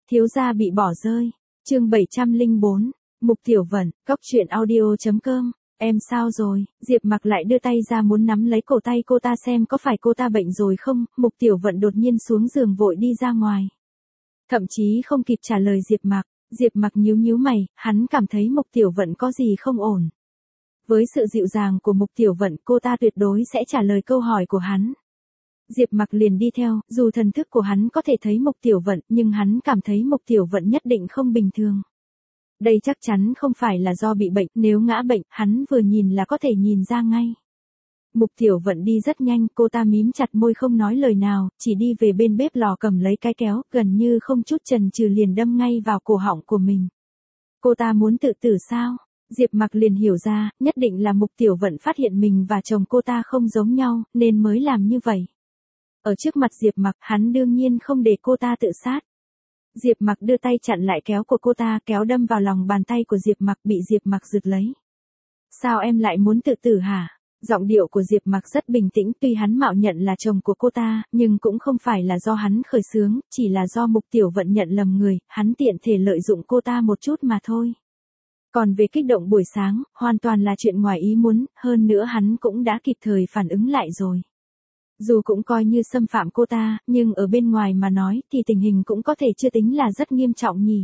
Thiếu gia bị bỏ rơi. Chương 704. Mục Tiểu Vận, Cóc Truyện Audio.com. Em sao rồi? Diệp Mặc lại đưa tay ra muốn nắm lấy cổ tay cô ta xem có phải cô ta bệnh rồi không. Mục Tiểu Vận đột nhiên xuống giường vội đi ra ngoài. Thậm chí không kịp trả lời Diệp Mặc nhíu nhíu mày, hắn cảm thấy Mục Tiểu Vận có gì không ổn. Với sự dịu dàng của Mục Tiểu Vận, cô ta tuyệt đối sẽ trả lời câu hỏi của hắn. Diệp Mặc liền đi theo, dù thần thức của hắn có thể thấy Mục Tiểu Vận, nhưng hắn cảm thấy Mục Tiểu Vận nhất định không bình thường. Đây chắc chắn không phải là do bị bệnh, nếu ngã bệnh, hắn vừa nhìn là có thể nhìn ra ngay. Mục Tiểu Vận đi rất nhanh, cô ta mím chặt môi không nói lời nào, chỉ đi về bên bếp lò cầm lấy cái kéo, gần như không chút chần chừ liền đâm ngay vào cổ họng của mình. Cô ta muốn tự tử sao? Diệp Mặc liền hiểu ra, nhất định là Mục Tiểu Vận phát hiện mình và chồng cô ta không giống nhau, nên mới làm như vậy. Ở trước mặt Diệp Mặc, hắn đương nhiên không để cô ta tự sát. Diệp Mặc đưa tay chặn lại kéo của cô ta, kéo đâm vào lòng bàn tay của Diệp Mặc, bị Diệp Mặc giật lấy. Sao em lại muốn tự tử hả? Giọng điệu của Diệp Mặc rất bình tĩnh, tuy hắn mạo nhận là chồng của cô ta, nhưng cũng không phải là do hắn khởi xướng, chỉ là do Mục Tiểu Vận nhận lầm người, hắn tiện thể lợi dụng cô ta một chút mà thôi. Còn về kích động buổi sáng, hoàn toàn là chuyện ngoài ý muốn, hơn nữa hắn cũng đã kịp thời phản ứng lại rồi. Dù cũng coi như xâm phạm cô ta, nhưng ở bên ngoài mà nói thì tình hình cũng có thể chưa tính là rất nghiêm trọng nhỉ.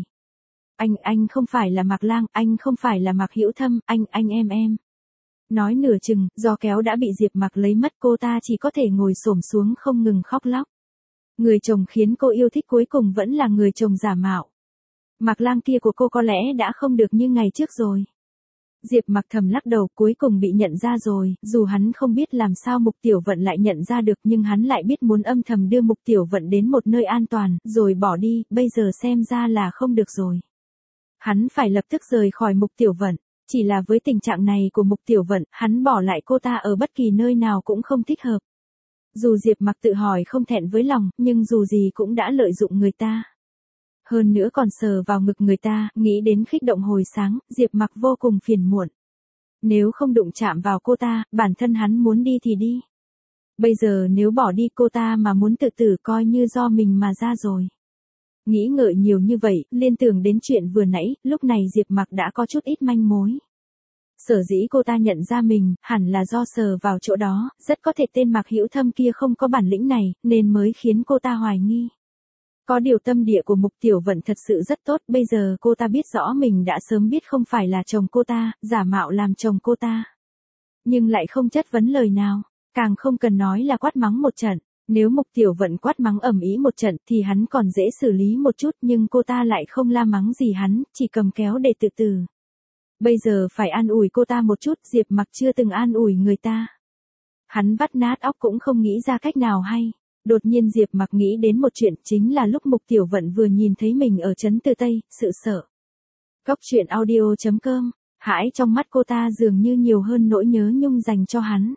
Anh không phải là Mạc Lang, anh không phải là Mạc Hữu Thâm, anh em. Nói nửa chừng, do kéo đã bị Diệp Mặc lấy mất, cô ta chỉ có thể ngồi xổm xuống không ngừng khóc lóc. Người chồng khiến cô yêu thích cuối cùng vẫn là người chồng giả mạo. Mạc Lang kia của cô có lẽ đã không được như ngày trước rồi. Diệp Mặc thầm lắc đầu, cuối cùng bị nhận ra rồi, dù hắn không biết làm sao Mục Tiểu Vận lại nhận ra được, nhưng hắn lại biết muốn âm thầm đưa Mục Tiểu Vận đến một nơi an toàn, rồi bỏ đi, bây giờ xem ra là không được rồi. Hắn phải lập tức rời khỏi Mục Tiểu Vận, chỉ là với tình trạng này của Mục Tiểu Vận, hắn bỏ lại cô ta ở bất kỳ nơi nào cũng không thích hợp. Dù Diệp Mặc tự hỏi không thẹn với lòng, nhưng dù gì cũng đã lợi dụng người ta. Hơn nữa còn sờ vào ngực người ta, nghĩ đến khích động hồi sáng, Diệp Mặc vô cùng phiền muộn. Nếu không đụng chạm vào cô ta, bản thân hắn muốn đi thì đi. Bây giờ nếu bỏ đi cô ta mà muốn tự tử coi như do mình mà ra rồi. Nghĩ ngợi nhiều như vậy, liên tưởng đến chuyện vừa nãy, lúc này Diệp Mặc đã có chút ít manh mối. Sở dĩ cô ta nhận ra mình, hẳn là do sờ vào chỗ đó, rất có thể tên Mạc Hữu Thâm kia không có bản lĩnh này, nên mới khiến cô ta hoài nghi. Có điều tâm địa của Mục Tiểu Vận thật sự rất tốt, bây giờ cô ta biết rõ mình đã sớm biết không phải là chồng cô ta, giả mạo làm chồng cô ta. Nhưng lại không chất vấn lời nào, càng không cần nói là quát mắng một trận. Nếu Mục Tiểu Vận quát mắng ầm ĩ một trận thì hắn còn dễ xử lý một chút, nhưng cô ta lại không la mắng gì hắn, chỉ cầm kéo để tự tử. Bây giờ phải an ủi cô ta một chút, Diệp Mặc chưa từng an ủi người ta. Hắn vắt nát óc cũng không nghĩ ra cách nào hay. Đột nhiên Diệp Mặc nghĩ đến một chuyện, chính là lúc Mục Tiểu Vận vừa nhìn thấy mình ở trấn Từ Tây, sự sợ. Cóc Truyện Audio.com, hãi trong mắt cô ta dường như nhiều hơn nỗi nhớ nhung dành cho hắn.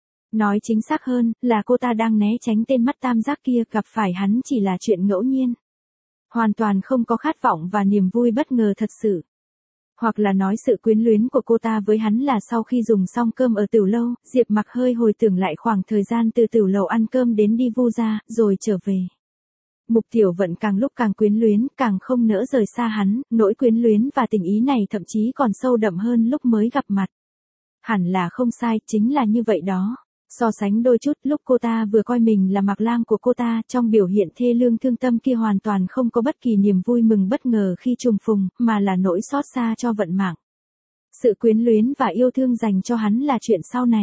Nói chính xác hơn, là cô ta đang né tránh tên mắt tam giác kia, gặp phải hắn chỉ là chuyện ngẫu nhiên. Hoàn toàn không có khát vọng và niềm vui bất ngờ thật sự. Hoặc là nói sự quyến luyến của cô ta với hắn là sau khi dùng xong cơm ở Tửu Lâu, Diệp Mặc hơi hồi tưởng lại khoảng thời gian từ Tửu Lầu ăn cơm đến đi Vu gia, rồi trở về. Mục Tiểu Vận càng lúc càng quyến luyến, càng không nỡ rời xa hắn, nỗi quyến luyến và tình ý này thậm chí còn sâu đậm hơn lúc mới gặp mặt. Hẳn là không sai, chính là như vậy đó. So sánh đôi chút, lúc cô ta vừa coi mình là Mạc Lang của cô ta, trong biểu hiện thê lương thương tâm kia hoàn toàn không có bất kỳ niềm vui mừng bất ngờ khi trùng phùng, mà là nỗi xót xa cho vận mạng. Sự quyến luyến và yêu thương dành cho hắn là chuyện sau này.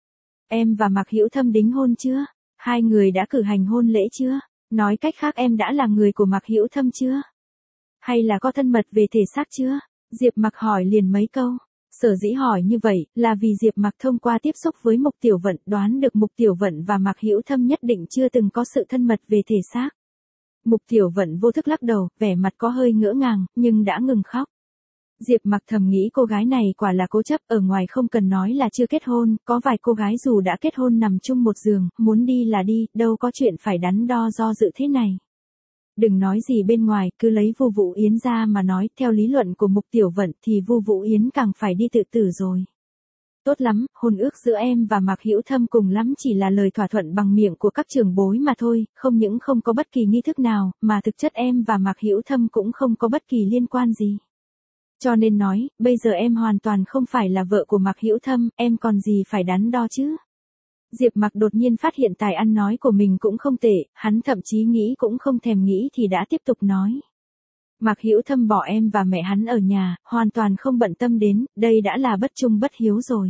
Em và Mạc Hữu Thâm đính hôn chưa? Hai người đã cử hành hôn lễ chưa? Nói cách khác em đã là người của Mạc Hữu Thâm chưa? Hay là có thân mật về thể xác chưa? Diệp Mặc hỏi liền mấy câu. Sở dĩ hỏi như vậy, là vì Diệp Mặc thông qua tiếp xúc với Mục Tiểu Vận đoán được Mục Tiểu Vận và Mạc Hữu Thâm nhất định chưa từng có sự thân mật về thể xác. Mục Tiểu Vận vô thức lắc đầu, vẻ mặt có hơi ngỡ ngàng, nhưng đã ngừng khóc. Diệp Mặc thầm nghĩ cô gái này quả là cố chấp, ở ngoài không cần nói là chưa kết hôn, có vài cô gái dù đã kết hôn nằm chung một giường, muốn đi là đi, đâu có chuyện phải đắn đo do dự thế này. Đừng nói gì bên ngoài, cứ lấy Vu Vũ Yến ra mà nói, theo lý luận của Mục Tiểu Vận thì Vu Vũ Yến càng phải đi tự tử rồi. Tốt lắm, hôn ước giữa em và Mạc Hữu Thâm cùng lắm chỉ là lời thỏa thuận bằng miệng của các trưởng bối mà thôi, không những không có bất kỳ nghi thức nào, mà thực chất em và Mạc Hữu Thâm cũng không có bất kỳ liên quan gì. Cho nên nói, bây giờ em hoàn toàn không phải là vợ của Mạc Hữu Thâm, em còn gì phải đắn đo chứ. Diệp Mặc đột nhiên phát hiện tài ăn nói của mình cũng không tệ, hắn thậm chí nghĩ cũng không thèm nghĩ thì đã tiếp tục nói. Mạc Hữu Thâm bỏ em và mẹ hắn ở nhà, hoàn toàn không bận tâm đến, đây đã là bất trung bất hiếu rồi.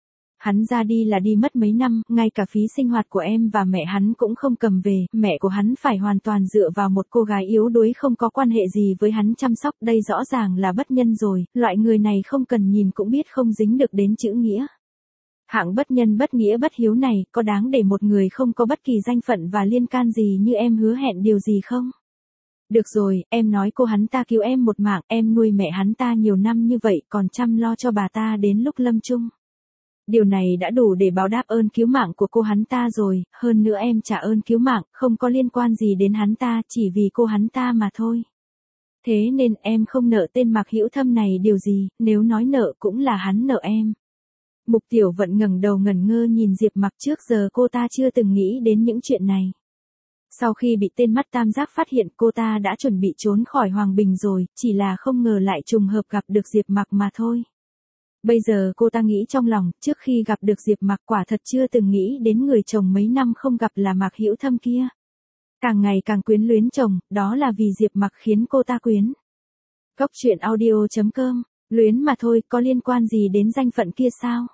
Hắn ra đi là đi mất mấy năm, ngay cả phí sinh hoạt của em và mẹ hắn cũng không cầm về, mẹ của hắn phải hoàn toàn dựa vào một cô gái yếu đuối không có quan hệ gì với hắn chăm sóc, đây rõ ràng là bất nhân rồi, loại người này không cần nhìn cũng biết không dính được đến chữ nghĩa. Hạng bất nhân bất nghĩa bất hiếu này, có đáng để một người không có bất kỳ danh phận và liên can gì như em hứa hẹn điều gì không? Được rồi, em nói cô hắn ta cứu em một mạng, em nuôi mẹ hắn ta nhiều năm như vậy còn chăm lo cho bà ta đến lúc lâm chung. Điều này đã đủ để báo đáp ơn cứu mạng của cô hắn ta rồi, hơn nữa em trả ơn cứu mạng, không có liên quan gì đến hắn ta, chỉ vì cô hắn ta mà thôi. Thế nên em không nợ tên Mạc Hữu Thâm này điều gì, nếu nói nợ cũng là hắn nợ em. Mục Tiểu Vận ngẩng đầu ngẩn ngơ nhìn Diệp Mặc, trước giờ cô ta chưa từng nghĩ đến những chuyện này. Sau khi bị tên mắt tam giác phát hiện, cô ta đã chuẩn bị trốn khỏi Hoàng Bình rồi, chỉ là không ngờ lại trùng hợp gặp được Diệp Mặc mà thôi. Bây giờ cô ta nghĩ trong lòng, trước khi gặp được Diệp Mặc quả thật chưa từng nghĩ đến người chồng mấy năm không gặp là Mạc Hữu Thâm kia. Càng ngày càng quyến luyến chồng, đó là vì Diệp Mặc khiến cô ta quyến. Cốc truyện audio.com, luyến mà thôi, có liên quan gì đến danh phận kia sao?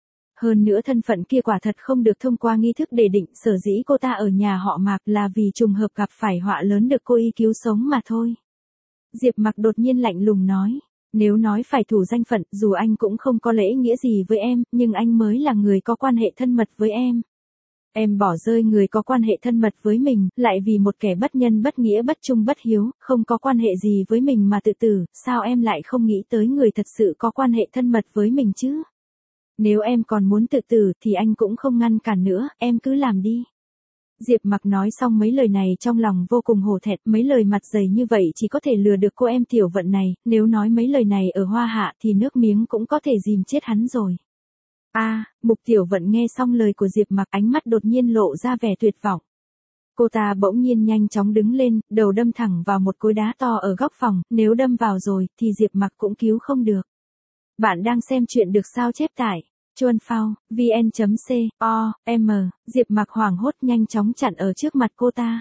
Hơn nữa thân phận kia quả thật không được thông qua nghi thức để định, sở dĩ cô ta ở nhà họ Mạc là vì trùng hợp gặp phải họa lớn được cô y cứu sống mà thôi. Diệp Mặc đột nhiên lạnh lùng nói, nếu nói phải thủ danh phận, dù anh cũng không có lễ nghĩa gì với em, nhưng anh mới là người có quan hệ thân mật với em. Em bỏ rơi người có quan hệ thân mật với mình, lại vì một kẻ bất nhân bất nghĩa bất trung bất hiếu, không có quan hệ gì với mình mà tự tử, sao em lại không nghĩ tới người thật sự có quan hệ thân mật với mình chứ? Nếu em còn muốn tự tử thì anh cũng không ngăn cản nữa, em cứ làm đi. Diệp Mặc nói xong mấy lời này trong lòng vô cùng hổ thẹn, mấy lời mặt dày như vậy chỉ có thể lừa được cô em Tiểu Vận này, nếu nói mấy lời này ở Hoa Hạ thì nước miếng cũng có thể dìm chết hắn rồi. Mục Tiểu Vận nghe xong lời của Diệp Mặc, ánh mắt đột nhiên lộ ra vẻ tuyệt vọng. Cô ta bỗng nhiên nhanh chóng đứng lên, đầu đâm thẳng vào một khối đá to ở góc phòng, nếu đâm vào rồi thì Diệp Mặc cũng cứu không được. Bạn đang xem chuyện được sao chép tại Chuan Phao, vn.com, Diệp Mặc hoảng hốt nhanh chóng chặn ở trước mặt cô ta.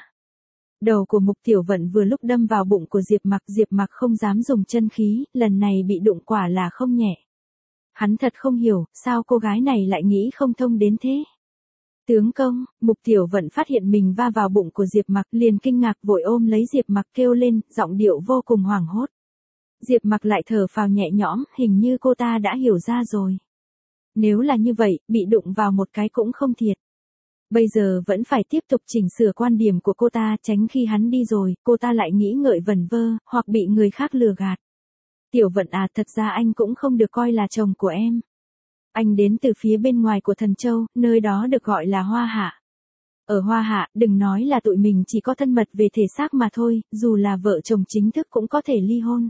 Đầu của Mục Tiểu Vận vừa lúc đâm vào bụng của Diệp Mặc không dám dùng chân khí, lần này bị đụng quả là không nhẹ. Hắn thật không hiểu, sao cô gái này lại nghĩ không thông đến thế. Tướng công, Mục Tiểu Vận phát hiện mình va vào bụng của Diệp Mặc, liền kinh ngạc vội ôm lấy Diệp Mặc kêu lên, giọng điệu vô cùng hoảng hốt. Diệp Mặc lại thở phào nhẹ nhõm, hình như cô ta đã hiểu ra rồi. Nếu là như vậy, bị đụng vào một cái cũng không thiệt. Bây giờ vẫn phải tiếp tục chỉnh sửa quan điểm của cô ta, tránh khi hắn đi rồi, cô ta lại nghĩ ngợi vẩn vơ, hoặc bị người khác lừa gạt. Tiểu Vận thật ra anh cũng không được coi là chồng của em. Anh đến từ phía bên ngoài của Thần Châu, nơi đó được gọi là Hoa Hạ. Ở Hoa Hạ, đừng nói là tụi mình chỉ có thân mật về thể xác mà thôi, dù là vợ chồng chính thức cũng có thể ly hôn.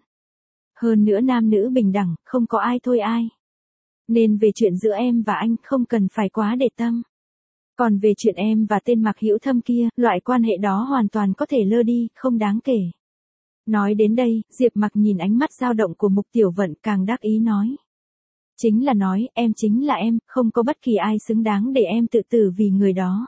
Hơn nữa nam nữ bình đẳng, không có ai thôi ai. Nên về chuyện giữa em và anh không cần phải quá để tâm. Còn về chuyện em và tên Mạc Hữu Thâm kia, loại quan hệ đó hoàn toàn có thể lơ đi, không đáng kể. Nói đến đây, Diệp Mặc nhìn ánh mắt dao động của Mục Tiểu Vận càng đắc ý nói. Chính là nói, em chính là em, không có bất kỳ ai xứng đáng để em tự tử vì người đó.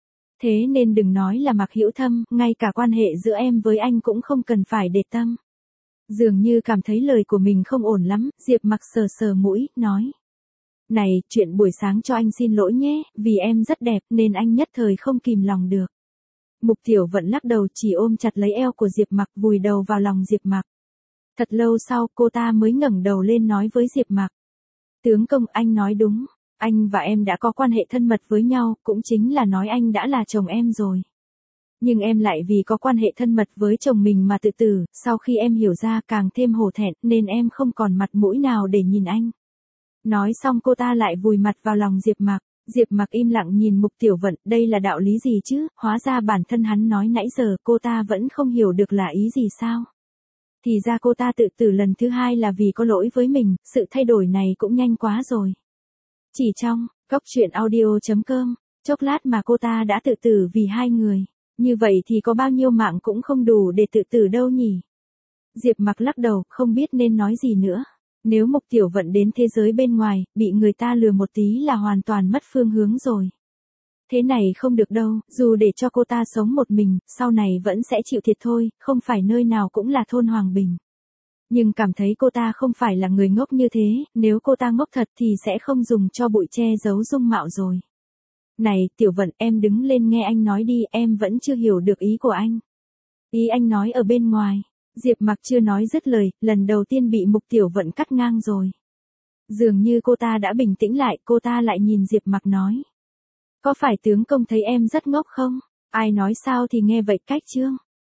Thế nên đừng nói là Mạc Hữu Thâm, ngay cả quan hệ giữa em với anh cũng không cần phải để tâm. Dường như cảm thấy lời của mình không ổn lắm, Diệp Mặc sờ sờ mũi, nói. Này, chuyện buổi sáng cho anh xin lỗi nhé, vì em rất đẹp nên anh nhất thời không kìm lòng được. Mục Tiểu Vận lắc đầu chỉ ôm chặt lấy eo của Diệp Mặc, vùi đầu vào lòng Diệp Mặc. Thật lâu sau cô ta mới ngẩng đầu lên nói với Diệp Mặc. Tướng công, anh nói đúng, anh và em đã có quan hệ thân mật với nhau, cũng chính là nói anh đã là chồng em rồi. Nhưng em lại vì có quan hệ thân mật với chồng mình mà tự tử, sau khi em hiểu ra càng thêm hổ thẹn nên em không còn mặt mũi nào để nhìn anh. Nói xong cô ta lại vùi mặt vào lòng Diệp Mặc. Diệp Mặc im lặng nhìn Mục Tiểu Vận, đây là đạo lý gì chứ, hóa ra bản thân hắn nói nãy giờ cô ta vẫn không hiểu được là ý gì sao. Thì ra cô ta tự tử lần thứ hai là vì có lỗi với mình, sự thay đổi này cũng nhanh quá rồi. Chỉ trong, cóc truyện audio.com, chốc lát mà cô ta đã tự tử vì hai người. Như vậy thì có bao nhiêu mạng cũng không đủ để tự tử đâu nhỉ? Diệp Mặc lắc đầu, không biết nên nói gì nữa. Nếu Mục Tiểu Vận đến thế giới bên ngoài, bị người ta lừa một tí là hoàn toàn mất phương hướng rồi. Thế này không được đâu, dù để cho cô ta sống một mình, sau này vẫn sẽ chịu thiệt thôi, không phải nơi nào cũng là thôn Hoàng Bình. Nhưng cảm thấy cô ta không phải là người ngốc như thế, nếu cô ta ngốc thật thì sẽ không dùng cho bụi che giấu dung mạo rồi. Này, Tiểu Vận, em đứng lên nghe anh nói đi, em vẫn chưa hiểu được ý của anh. Ý anh nói ở bên ngoài. Diệp Mặc chưa nói dứt lời, lần đầu tiên bị Mục Tiểu Vận cắt ngang rồi. Dường như cô ta đã bình tĩnh lại, cô ta lại nhìn Diệp Mặc nói. Có phải tướng công thấy em rất ngốc không? Ai nói sao thì nghe vậy cách chương.